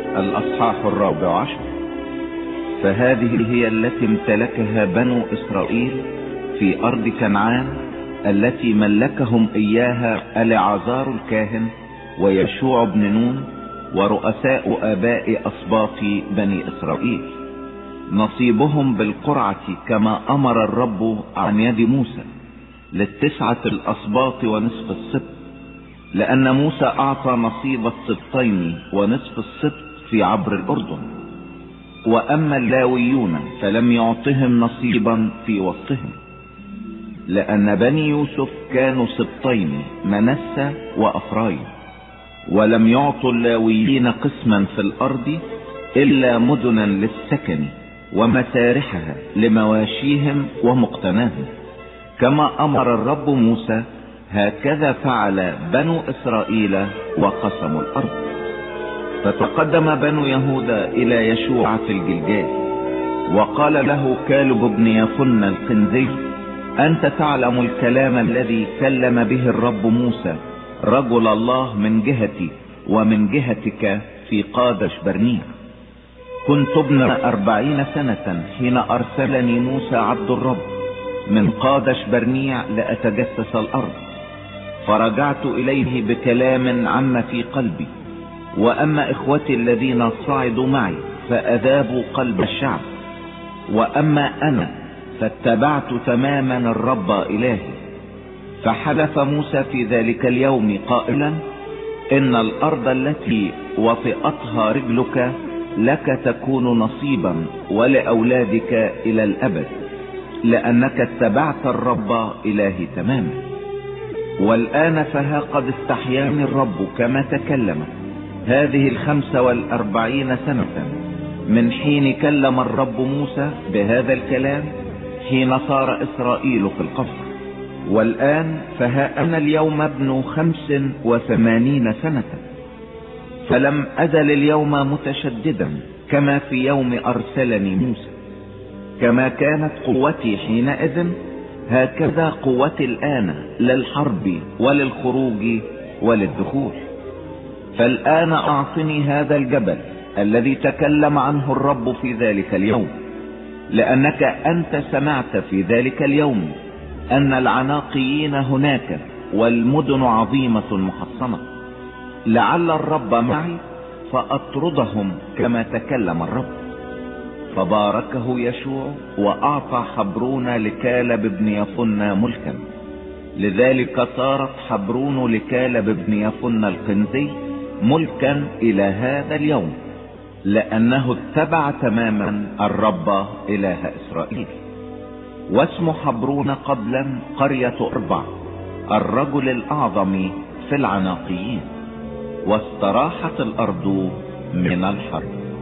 الأصحاح 14. فهذه هي التي امتلكها بنو إسرائيل في أرض كنعان التي ملكهم إياها العازار الكاهن ويشوع بن نون ورؤساء آباء أسباط بني إسرائيل. نصيبهم بالقرعة كما أمر الرب عن يد موسى للتسعة الأسباط ونصف السبط، لأن موسى أعطى نصيب السبطين ونصف السبط في عبر الأردن. وأما اللاويون فلم يعطهم نصيبا في وسطهم، لأن بني يوسف كانوا سبطين منسى وأفرايم، ولم يعطوا اللاويين قسما في الأرض إلا مدنا للسكن ومسارحها لمواشيهم ومقتناهم، كما أمر الرب موسى، هكذا فعل بنو إسرائيل وقسموا الأرض. فتقدم بنو يهوذا إلى يشوع في الجلجال، وقال له كالب بن يفنى القنزي: أنت تعلم الكلام الذي كلم به الرب موسى رجل الله من جهتي ومن جهتك في قادش برنيع. كنت ابن 40 سنة حين أرسلني موسى عبد الرب من قادش برنيع لأتجسس الأرض، فرجعت إليه بكلام عم في قلبي. وأما إخوتي الذين صعدوا معي فأذابوا قلب الشعب، وأما أنا فاتبعت تماما الرب إلهي. فحلف موسى في ذلك اليوم قائلا: إن الأرض التي وطئتها رجلك لك تكون نصيبا ولأولادك إلى الأبد، لأنك اتبعت الرب إلهي تماما. والآن فها قد استحياني الرب كما تكلم هذه 45 سنة من حين كلم الرب موسى بهذا الكلام حين صار إسرائيل في القصر. والآن فها أنا اليوم ابن 85 سنة، فلم أزل اليوم متشددا كما في يوم أرسلني موسى. كما كانت قوتي حينئذ هكذا قوتي الآن للحرب وللخروج وللدخول. فالآن أعطني هذا الجبل الذي تكلم عنه الرب في ذلك اليوم، لأنك أنت سمعت في ذلك اليوم أن العناقيين هناك والمدن عظيمة محصنة. لعل الرب معي فأطردهم كما تكلم الرب. فباركه يشوع وأعطى حبرون لكالب بن يفنى ملكا. لذلك صارت حبرون لكالب بن يفنى القنزي ملكا إلى هذا اليوم، لأنه اتبع تماما الرب إله إسرائيل. واسم حبرون قبلا قرية أربع، الرجل الأعظم في العناقيين. واستراحت الأرض من الحرب.